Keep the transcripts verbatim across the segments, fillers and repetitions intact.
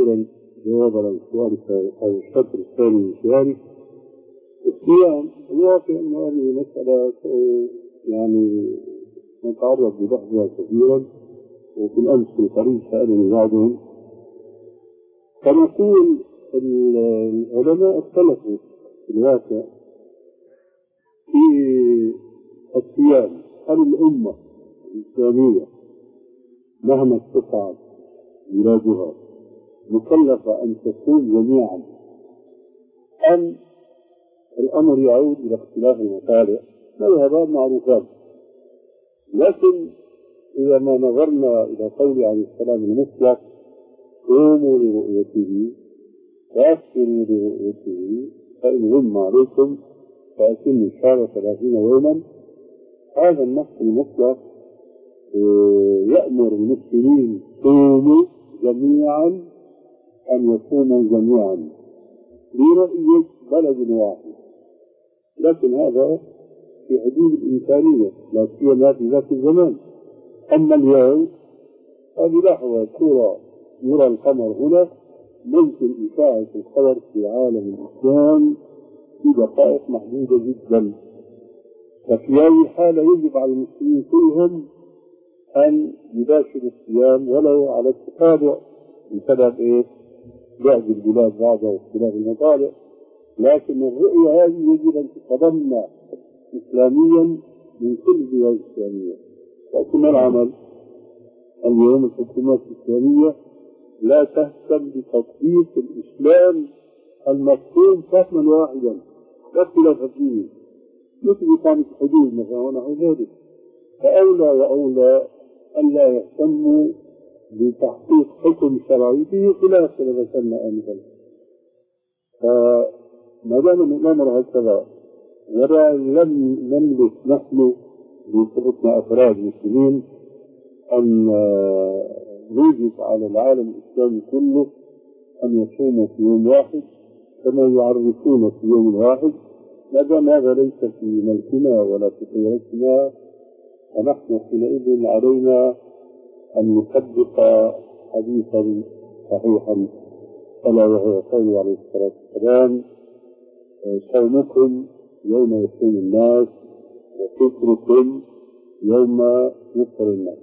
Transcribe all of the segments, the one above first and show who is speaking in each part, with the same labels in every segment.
Speaker 1: أخيرا جوابا عن سؤالك أو الشطر الثاني من سؤالك. الصيام الواقع أن هذه مسألة يعني نتعرض لبحثها كثيرا، وفي الأمس في قريب سألني بعضهم فنقول العلماء اختلفوا في الواقع في الصيام. هل الأمة الإسلامية مهما استطاعت بلادها مكلفة أن تصوم جميعا، أم الأمر يعود إلى اختلاف المطالع؟ مذهبان معروفان، لكن إذا ما نظرنا إلى قول عليه السلام المطلق قوموا لرؤيته وأفطروا لرؤيته فإن غم عليكم فأتموا الشهر ثلاثين يوما، هذا النص المطلق يأمر المسلمين صوموا جميعا أن يصوموا جميعا لرؤية بلد واحد، لكن هذا في حدود الإمكانية لا سيما في ذات الزمان. أما اليوم هذه لحظة ترى يرى القمر هنا، ممكن إشاعة الخبر في عالم الإسلام في دقائق محدودة جدا. ففي هذه الحالة يجب على المسلمين كلهم أن يباشروا الصيام ولو على التتابع بسبب إيه؟ بعد البلاد بعضها واختلاف المطالع، لكن الرؤية هذه يجب أن تتضمن إسلاميا من كل البلاد الإسلامية. لكن العمل اليوم الحكومات الإسلامية لا تهتم بتطبيق الإسلام المفهوم فهما واحدا لا اختلاف فيه، مثل إقامة الحدود مثلا ونحو ذلك. فأولى وأولى أن لا يهتموا بتحقيق حكم شرعي فيه خلاف كما ذكرنا آنفا. فما دام الأمر هكذا ولا لم نملك نحن بصفتنا أفراد مسلمين أن نوجب على العالم الإسلامي كله أن يصوموا في يوم واحد كما يعرفون في يوم واحد، ما دام هذا ليس في ملكنا ولا في خيرتنا، فنحن حينئذ علينا أن نطبق حديثا صحيحا ألا وهو قوله عليه الصلاة والسلام: صومكم يوم يصوم الناس وفطركم يوم يفطر الناس.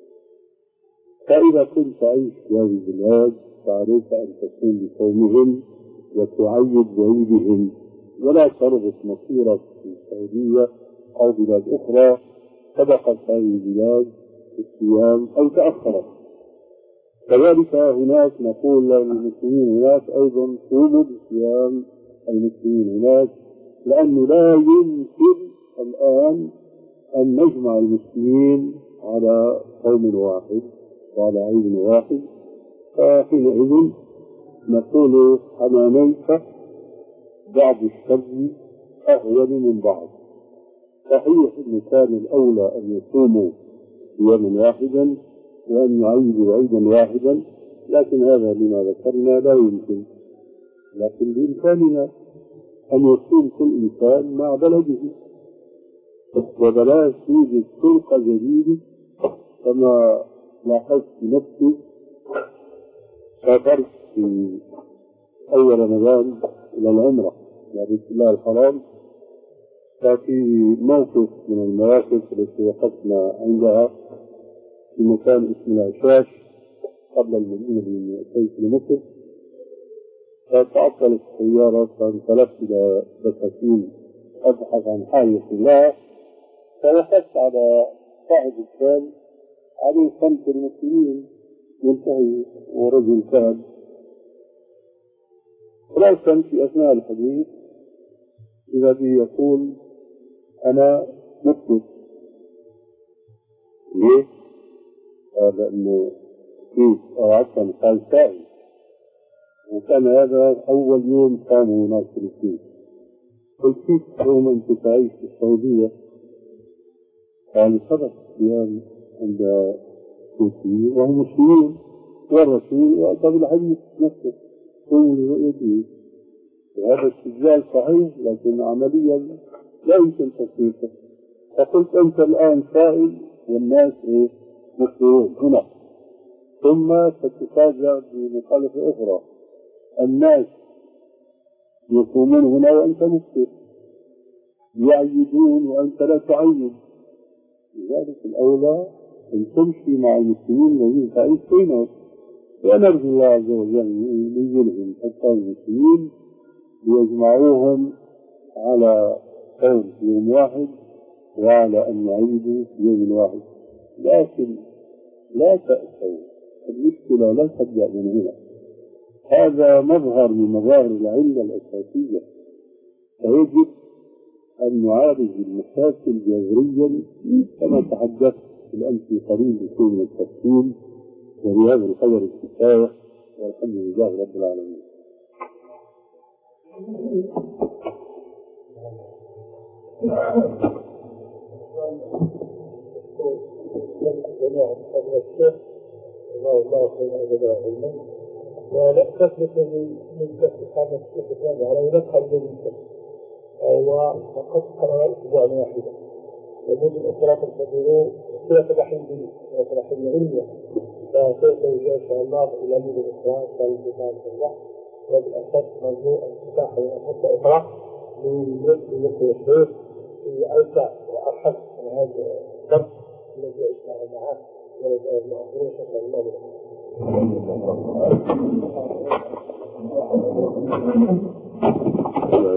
Speaker 1: فإذا كنت تعيش في هذه البلاد فعليك أن تصوم بصومهم وتعيد بعيدهم، ولا تربط مصيرك في السعودية أو بلاد أخرى سبقت هذه البلاد في الصيام أو تأخرت. كذلك هناك نقول للمسلمين هناك أيضا صوموا بصيام المسلمين هناك، لأنه لا يمكن الآن أن نجمع المسلمين على قوم واحد وعلى عيد واحد. فحينئذ نقول حماميك بعض الشر أهون من بعض. صحيح أنه كان الأولى أن يصوموا يوما واحدا وأن يعيدوا عيدا واحدا، لكن هذا لما ذكرنا لا يمكن. لكن بإمكاننا أن يصوم كل إنسان مع بلده، وبلاش يوجد فرقة جديدة. كما لاحظت نفسي سافرت في أول رمضان إلى العمرة إلى بيت الله الحرام، ففي موقف من المواقف التي وقفنا عندها في مكان اسمه العشاش قبل المدينة بمئتين كيلومتر، فتعطلت السيارة فانطلقت إلى بساتين أبحث عن حاجة الله، فوقفت على صاحب الكان عليه خمس المسلمين منتهي ورجل كان، ولكن في أثناء الحديث إذا به يقول: أنا مسلم. ليه؟ قال لأنه كيف أوعدت مثال سائل، وكان هذا أول يوم قاموا هناك في الكيف. قلت: كيف يوم أنت تعيش في السعودية؟ قال: سبق صيام عند الكوفي وهم مسلمين، والرسول وأتى بالحديث نفسه قوموا لرؤيته. وهذا استدلال صحيح، لكن عمليا لا يمكن تطبيقه. فقلت: أنت الآن سائل والناس إيه مسلمون هنا، ثم تتفاجأ بمخالفة أخرى، الناس يصومون هنا وأنت مفطر، يعيدون وأنت لا تعيد. لذلك الأولى أن تمشي مع المسلمين الذين تعيش بينهم، ونرجو الله عز وجل ينزلهم حتى المسلمين ليجمعوهم على قول في يوم واحد وعلى أن يعيدوا في يوم واحد. لكن لا تأسوا، المشكلة لا تبدأ من هنا، هذا مظهر من مظاهر العلة الأساسية، فيجب أن نعالج المشاكل جذريا كما تحدثت بالأمس قريب بشيء من التفصيل، وبهذا القدر الكفاية، والحمد لله رب العالمين.
Speaker 2: الله خير أبدا علما ولا تثبت من كسب هذا الاستفادة على ندخل من وقد قرر أسبوعا واحدا يجوز الأسرة الكبيرة سورة رحيم سورة رحيم علمية فسوف يجي إن شاء الله إلى مدى الإسراء كان بفعل الله وبالأساس مرجو افتتاح حتى إقراء لمثل الشيخ في أوسع وأرحب من هذا الدرس الذي عشنا معه ولدى المؤخرين شكرا الله لكم.